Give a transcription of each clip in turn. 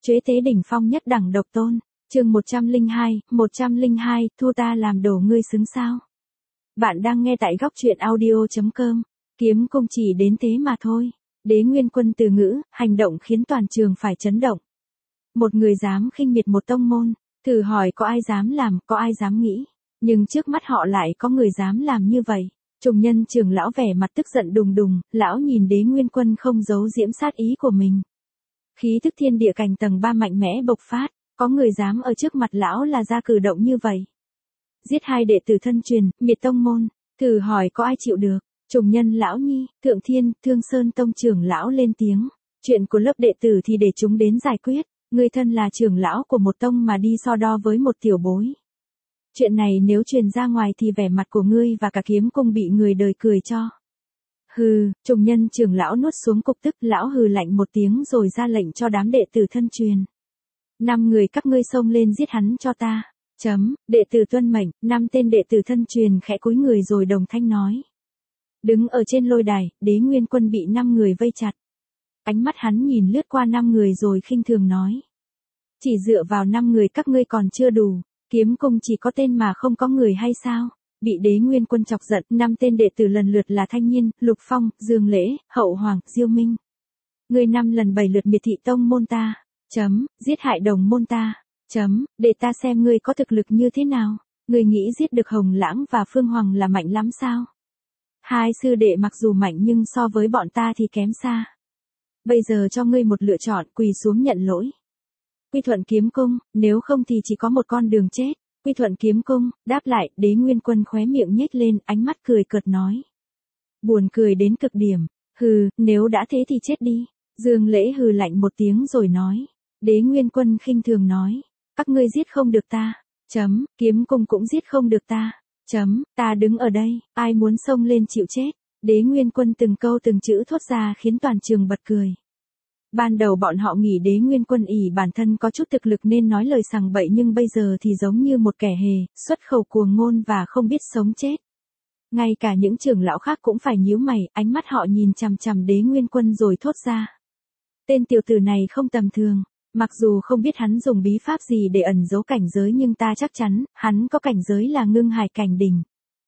Chế tế đỉnh phong nhất đẳng độc tôn. Chương 102, thu ta làm đồ ngươi xứng sao? Bạn đang nghe tại góc truyện audio.com. Kiếm cung chỉ đến thế mà thôi. Đế Nguyên Quân từ ngữ, hành động khiến toàn trường phải chấn động. Một người dám khinh miệt một tông môn, thử hỏi có ai dám làm, có ai dám nghĩ. Nhưng trước mắt họ lại có người dám làm như vậy. Trùng Nhân trưởng lão vẻ mặt tức giận đùng đùng, lão nhìn Đế Nguyên Quân không giấu diễm sát ý của mình. Khí thức thiên địa cảnh tầng 3 mạnh mẽ bộc phát, có người dám ở trước mặt lão là ra cử động như vậy. Giết hai đệ tử thân truyền, miệt tông môn, thử hỏi có ai chịu được. Trùng Nhân lão nhi, Thượng Thiên, Thương Sơn tông trưởng lão lên tiếng. Chuyện của lớp đệ tử thì để chúng đến giải quyết, ngươi thân là trưởng lão của một tông mà đi so đo với một tiểu bối. Chuyện này nếu truyền ra ngoài thì vẻ mặt của ngươi và cả kiếm cung bị người đời cười cho. Hừ, Trùng Nhân trưởng lão nuốt xuống cục tức, lão hừ lạnh một tiếng rồi ra lệnh cho đám đệ tử thân truyền. 5 người các ngươi xông lên giết hắn cho ta. Đệ tử tuân mệnh, 5 tên đệ tử thân truyền khẽ cúi người rồi đồng thanh nói. Đứng ở trên lôi đài, Đế Nguyên Quân bị 5 người vây chặt. Ánh mắt hắn nhìn lướt qua 5 người rồi khinh thường nói. Chỉ dựa vào 5 người các ngươi còn chưa đủ, kiếm cung chỉ có tên mà không có người hay sao? Bị Đế Nguyên Quân chọc giận, 5 tên đệ tử lần lượt là Thanh Nhiên, Lục Phong, Dương Lễ, Hậu Hoàng, Diêu Minh. Ngươi 5 lần 7 lượt miệt thị tông môn ta. Giết hại đồng môn ta. Để ta xem ngươi có thực lực như thế nào. Ngươi nghĩ giết được Hồng Lãng và Phương Hoàng là mạnh lắm sao? Hai sư đệ mặc dù mạnh nhưng so với bọn ta thì kém xa. Bây giờ cho ngươi một lựa chọn, quỳ xuống nhận lỗi. Quy thuận kiếm cung, nếu không thì chỉ có một con đường chết. Quy thuận kiếm cung, đáp lại, Đế Nguyên Quân khóe miệng nhếch lên, ánh mắt cười cợt nói. Buồn cười đến cực điểm, hừ, nếu đã thế thì chết đi. Dương Lễ hừ lạnh một tiếng rồi nói. Đế Nguyên Quân khinh thường nói. Các ngươi giết không được ta. Kiếm cung cũng giết không được ta. Ta đứng ở đây, ai muốn xông lên chịu chết. Đế Nguyên Quân từng câu từng chữ thốt ra khiến toàn trường bật cười. Ban đầu bọn họ nghĩ Đế Nguyên Quân ỷ bản thân có chút thực lực nên nói lời sằng bậy, nhưng bây giờ thì giống như một kẻ hề, xuất khẩu cuồng ngôn và không biết sống chết. Ngay cả những trưởng lão khác cũng phải nhíu mày, ánh mắt họ nhìn chằm chằm Đế Nguyên Quân rồi thốt ra. Tên tiểu tử này không tầm thường, mặc dù không biết hắn dùng bí pháp gì để ẩn giấu cảnh giới nhưng ta chắc chắn, hắn có cảnh giới là ngưng hải cảnh đỉnh.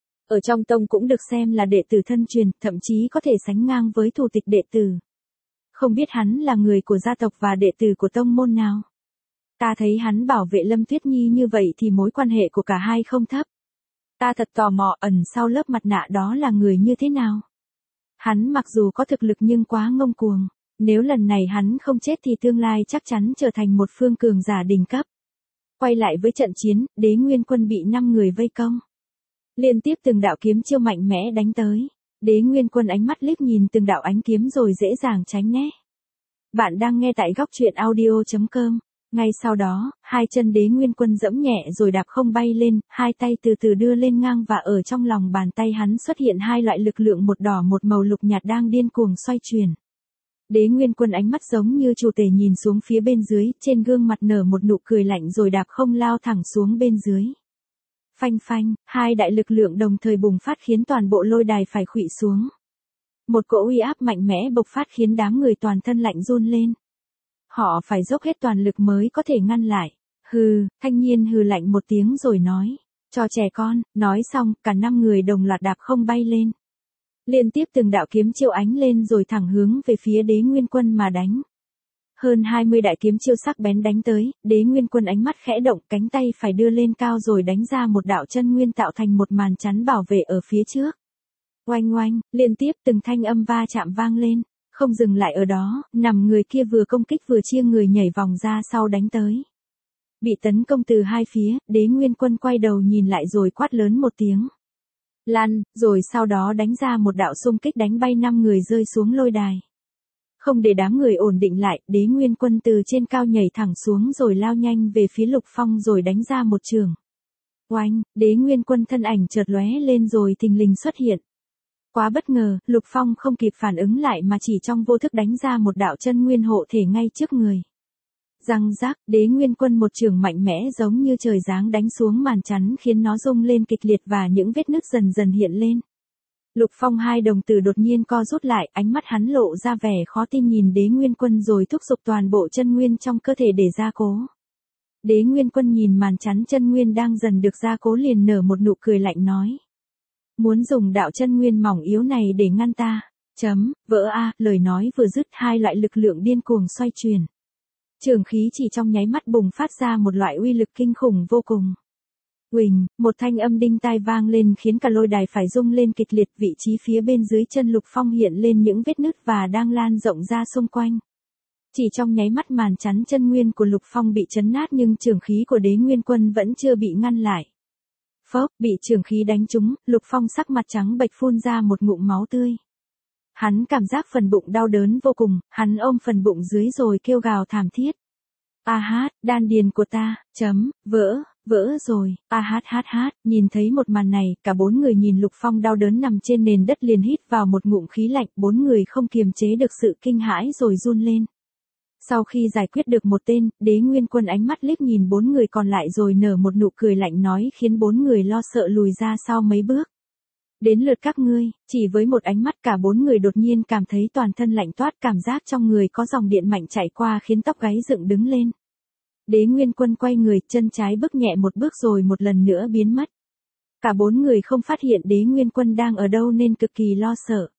Ở trong tông cũng được xem là đệ tử thân truyền, thậm chí có thể sánh ngang với thủ tịch đệ tử. Không biết hắn là người của gia tộc và đệ tử của tông môn nào. Ta thấy hắn bảo vệ Lâm Tuyết Nhi như vậy thì mối quan hệ của cả hai không thấp. Ta thật tò mò ẩn sau lớp mặt nạ đó là người như thế nào. Hắn mặc dù có thực lực nhưng quá ngông cuồng. Nếu lần này hắn không chết thì tương lai chắc chắn trở thành một phương cường giả đỉnh cấp. Quay lại với trận chiến, Đế Nguyên Quân bị 5 người vây công. Liên tiếp từng đạo kiếm chiêu mạnh mẽ đánh tới. Đế Nguyên Quân ánh mắt liếc nhìn từng đạo ánh kiếm rồi dễ dàng tránh né. Bạn đang nghe tại góc truyện audio.com. Ngay sau đó, hai chân Đế Nguyên Quân giẫm nhẹ rồi đạp không bay lên, hai tay từ từ đưa lên ngang và ở trong lòng bàn tay hắn xuất hiện hai loại lực lượng một đỏ một màu lục nhạt đang điên cuồng xoay chuyển. Đế Nguyên Quân ánh mắt giống như chủ tể nhìn xuống phía bên dưới, trên gương mặt nở một nụ cười lạnh rồi đạp không lao thẳng xuống bên dưới. Phanh phanh, hai đại lực lượng đồng thời bùng phát khiến toàn bộ lôi đài phải khuỵu xuống. Một cỗ uy áp mạnh mẽ bộc phát khiến đám người toàn thân lạnh run lên. Họ phải dốc hết toàn lực mới có thể ngăn lại. Hừ, Thanh Nhiên hừ lạnh một tiếng rồi nói. Cho trẻ con, nói xong, cả 5 người đồng loạt đạp không bay lên. Liên tiếp từng đạo kiếm chiêu ánh lên rồi thẳng hướng về phía Đế Nguyên Quân mà đánh. Hơn 20 đại kiếm chiêu sắc bén đánh tới, Đế Nguyên Quân ánh mắt khẽ động, cánh tay phải đưa lên cao rồi đánh ra một đạo chân nguyên tạo thành một màn chắn bảo vệ ở phía trước. Oanh oanh, liên tiếp từng thanh âm va chạm vang lên, không dừng lại ở đó, 5 người kia vừa công kích vừa chia người nhảy vòng ra sau đánh tới. Bị tấn công từ hai phía, Đế Nguyên Quân quay đầu nhìn lại rồi quát lớn một tiếng. Lăn, rồi sau đó đánh ra một đạo xung kích đánh bay 5 người rơi xuống lôi đài. Không để đám người ổn định lại, Đế Nguyên Quân từ trên cao nhảy thẳng xuống rồi lao nhanh về phía Lục Phong rồi đánh ra một chưởng. Oanh, Đế Nguyên Quân thân ảnh chợt lóe lên rồi thình lình xuất hiện. Quá bất ngờ, Lục Phong không kịp phản ứng lại mà chỉ trong vô thức đánh ra một đạo chân nguyên hộ thể ngay trước người. Răng rác, Đế Nguyên Quân một chưởng mạnh mẽ giống như trời giáng đánh xuống màn chắn khiến nó rung lên kịch liệt và những vết nứt dần dần hiện lên. Lục Phong hai đồng tử đột nhiên co rút lại, ánh mắt hắn lộ ra vẻ khó tin nhìn Đế Nguyên Quân rồi thúc giục toàn bộ chân nguyên trong cơ thể để gia cố. Đế Nguyên Quân nhìn màn chắn chân nguyên đang dần được gia cố liền nở một nụ cười lạnh nói. Muốn dùng đạo chân nguyên mỏng yếu này để ngăn ta. Vỡ a, lời nói vừa dứt hai loại lực lượng điên cuồng xoay chuyển. Trường khí chỉ trong nháy mắt bùng phát ra một loại uy lực kinh khủng vô cùng. Huỳnh, một thanh âm đinh tai vang lên khiến cả lôi đài phải rung lên kịch liệt, vị trí phía bên dưới chân Lục Phong hiện lên những vết nứt và đang lan rộng ra xung quanh. Chỉ trong nháy mắt màn chắn chân nguyên của Lục Phong bị chấn nát nhưng trường khí của Đế Nguyên Quân vẫn chưa bị ngăn lại. Phốc, bị trường khí đánh trúng, Lục Phong sắc mặt trắng bệch phun ra một ngụm máu tươi. Hắn cảm giác phần bụng đau đớn vô cùng, hắn ôm phần bụng dưới rồi kêu gào thảm thiết. A hát, đan điền của ta, vỡ rồi, a hát, nhìn thấy một màn này, cả bốn người nhìn Lục Phong đau đớn nằm trên nền đất liền hít vào một ngụm khí lạnh, bốn người không kiềm chế được sự kinh hãi rồi run lên. Sau khi giải quyết được một tên, Đế Nguyên Quân ánh mắt liếc nhìn bốn người còn lại rồi nở một nụ cười lạnh nói khiến bốn người lo sợ lùi ra sau mấy bước. Đến lượt các ngươi, chỉ với một ánh mắt cả bốn người đột nhiên cảm thấy toàn thân lạnh toát, cảm giác trong người có dòng điện mạnh chạy qua khiến tóc gáy dựng đứng lên. Đế Nguyên Quân quay người, chân trái bước nhẹ một bước rồi một lần nữa biến mất. Cả bốn người không phát hiện Đế Nguyên Quân đang ở đâu nên cực kỳ lo sợ.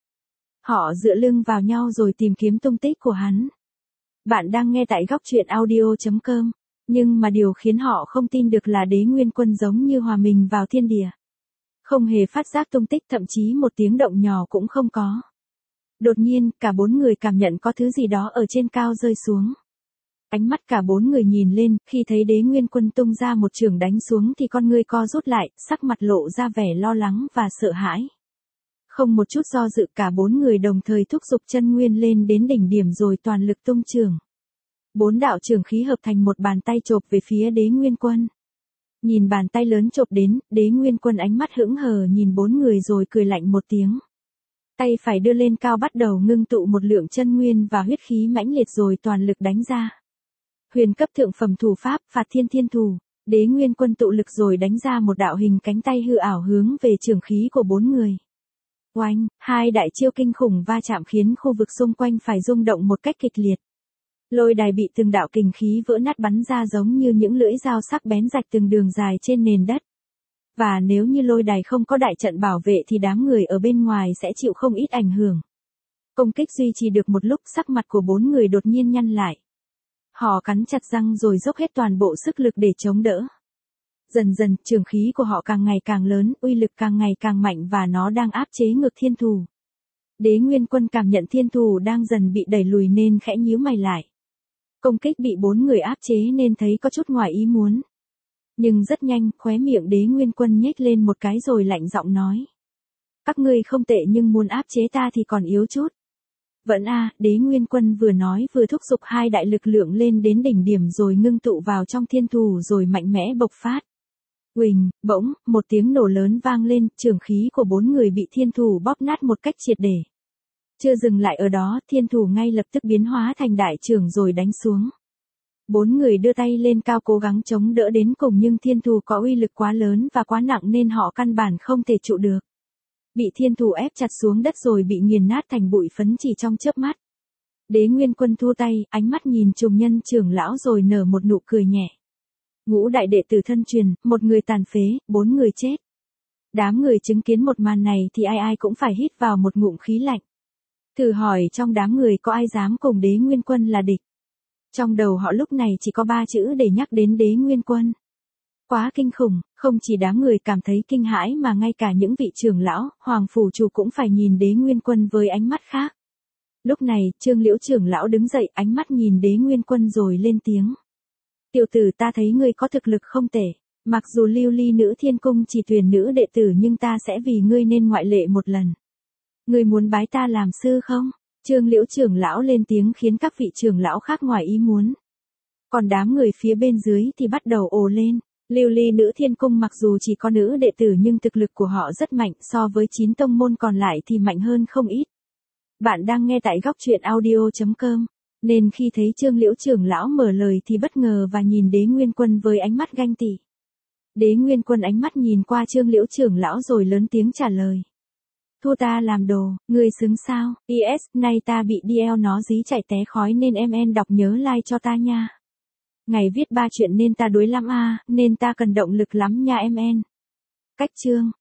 Họ dựa lưng vào nhau rồi tìm kiếm tung tích của hắn. Bạn đang nghe tại góc truyện audio.com, nhưng mà điều khiến họ không tin được là Đế Nguyên Quân giống như hòa mình vào thiên địa. Không hề phát giác tung tích, thậm chí một tiếng động nhỏ cũng không có. Đột nhiên, cả bốn người cảm nhận có thứ gì đó ở trên cao rơi xuống. Ánh mắt cả bốn người nhìn lên, khi thấy Đế Nguyên Quân tung ra một chưởng đánh xuống thì con ngươi co rút lại, sắc mặt lộ ra vẻ lo lắng và sợ hãi. Không một chút do dự, cả bốn người đồng thời thúc giục chân nguyên lên đến đỉnh điểm rồi toàn lực tung chưởng. Bốn đạo chưởng khí hợp thành một bàn tay chộp về phía Đế Nguyên Quân. Nhìn bàn tay lớn chộp đến, Đế Nguyên Quân ánh mắt hững hờ nhìn bốn người rồi cười lạnh một tiếng. Tay phải đưa lên cao bắt đầu ngưng tụ một lượng chân nguyên và huyết khí mãnh liệt rồi toàn lực đánh ra. Huyền cấp thượng phẩm thủ pháp, Phạt Thiên Thiên Thủ. Đế Nguyên Quân tụ lực rồi đánh ra một đạo hình cánh tay hư ảo hướng về chưởng khí của bốn người. Oanh, hai đại chiêu kinh khủng va chạm khiến khu vực xung quanh phải rung động một cách kịch liệt. Lôi đài bị từng đạo kình khí vỡ nát bắn ra giống như những lưỡi dao sắc bén rạch từng đường dài trên nền đất. Và nếu như lôi đài không có đại trận bảo vệ thì đám người ở bên ngoài sẽ chịu không ít ảnh hưởng. Công kích duy trì được một lúc, sắc mặt của bốn người đột nhiên nhăn lại. Họ cắn chặt răng rồi dốc hết toàn bộ sức lực để chống đỡ. Dần dần, trường khí của họ càng ngày càng lớn, uy lực càng ngày càng mạnh và nó đang áp chế ngược thiên thù. Đế Nguyên Quân cảm nhận thiên thù đang dần bị đẩy lùi nên khẽ nhíu mày lại. Công kích bị bốn người áp chế nên thấy có chút ngoài ý muốn. Nhưng rất nhanh, khóe miệng Đế Nguyên Quân nhếch lên một cái rồi lạnh giọng nói. Các ngươi không tệ nhưng muốn áp chế ta thì còn yếu chút. Vẫn Đế Nguyên Quân vừa nói vừa thúc giục hai đại lực lượng lên đến đỉnh điểm rồi ngưng tụ vào trong thiên thù rồi mạnh mẽ bộc phát. Huỳnh, bỗng, một tiếng nổ lớn vang lên, chưởng khí của bốn người bị thiên thù bóp nát một cách triệt để. Chưa dừng lại ở đó, thiên thù ngay lập tức biến hóa thành đại chưởng rồi đánh xuống. Bốn người đưa tay lên cao cố gắng chống đỡ đến cùng nhưng thiên thù có uy lực quá lớn và quá nặng nên họ căn bản không thể trụ được. Bị thiên thù ép chặt xuống đất rồi bị nghiền nát thành bụi phấn chỉ trong chớp mắt. Đế Nguyên Quân thu tay, ánh mắt nhìn trùng nhân trưởng lão rồi nở một nụ cười nhẹ. Ngũ đại đệ tử thân truyền, một người tàn phế, bốn người chết. Đám người chứng kiến một màn này thì ai ai cũng phải hít vào một ngụm khí lạnh. Thử hỏi trong đám người có ai dám cùng Đế Nguyên Quân là địch. Trong đầu họ lúc này chỉ có ba chữ để nhắc đến Đế Nguyên Quân. Quá kinh khủng, không chỉ đám người cảm thấy kinh hãi mà ngay cả những vị trưởng lão, hoàng phủ chủ cũng phải nhìn Đế Nguyên Quân với ánh mắt khác. Lúc này, Trương Liễu trưởng lão đứng dậy, ánh mắt nhìn Đế Nguyên Quân rồi lên tiếng. Tiểu tử, ta thấy ngươi có thực lực không tệ, mặc dù Lưu Ly Nữ Thiên Cung chỉ tuyển nữ đệ tử nhưng ta sẽ vì ngươi nên ngoại lệ một lần. Ngươi muốn bái ta làm sư không? Trương Liễu trưởng lão lên tiếng khiến các vị trưởng lão khác ngoài ý muốn. Còn đám người phía bên dưới thì bắt đầu ồ lên. Lưu Ly Nữ Thiên Cung mặc dù chỉ có nữ đệ tử nhưng thực lực của họ rất mạnh, so với 9 tông môn còn lại thì mạnh hơn không ít. Bạn đang nghe tại góc truyện audio.com, nên khi thấy Trương Liễu trưởng lão mở lời thì bất ngờ và nhìn Đế Nguyên Quân với ánh mắt ganh tị. Đế Nguyên Quân ánh mắt nhìn qua Trương Liễu trưởng lão rồi lớn tiếng trả lời. Thua ta làm đồ, ngươi xứng sao? PS, nay ta bị DL nó dí chạy té khói nên em đọc nhớ like cho ta nha. Ngày viết 3 chuyện nên ta đuối lắm nên ta cần động lực lắm nha em. Cách chương